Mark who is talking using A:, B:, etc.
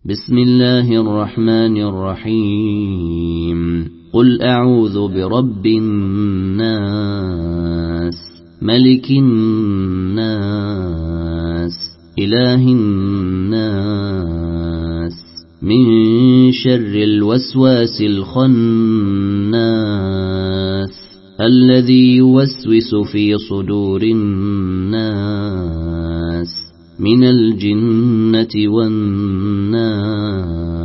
A: بسم الله الرحمن الرحيم قل أعوذ برب الناس ملك الناس إله الناس من شر الوسواس الخناس الذي يوسوس في صدور الناس من الجنة والناس.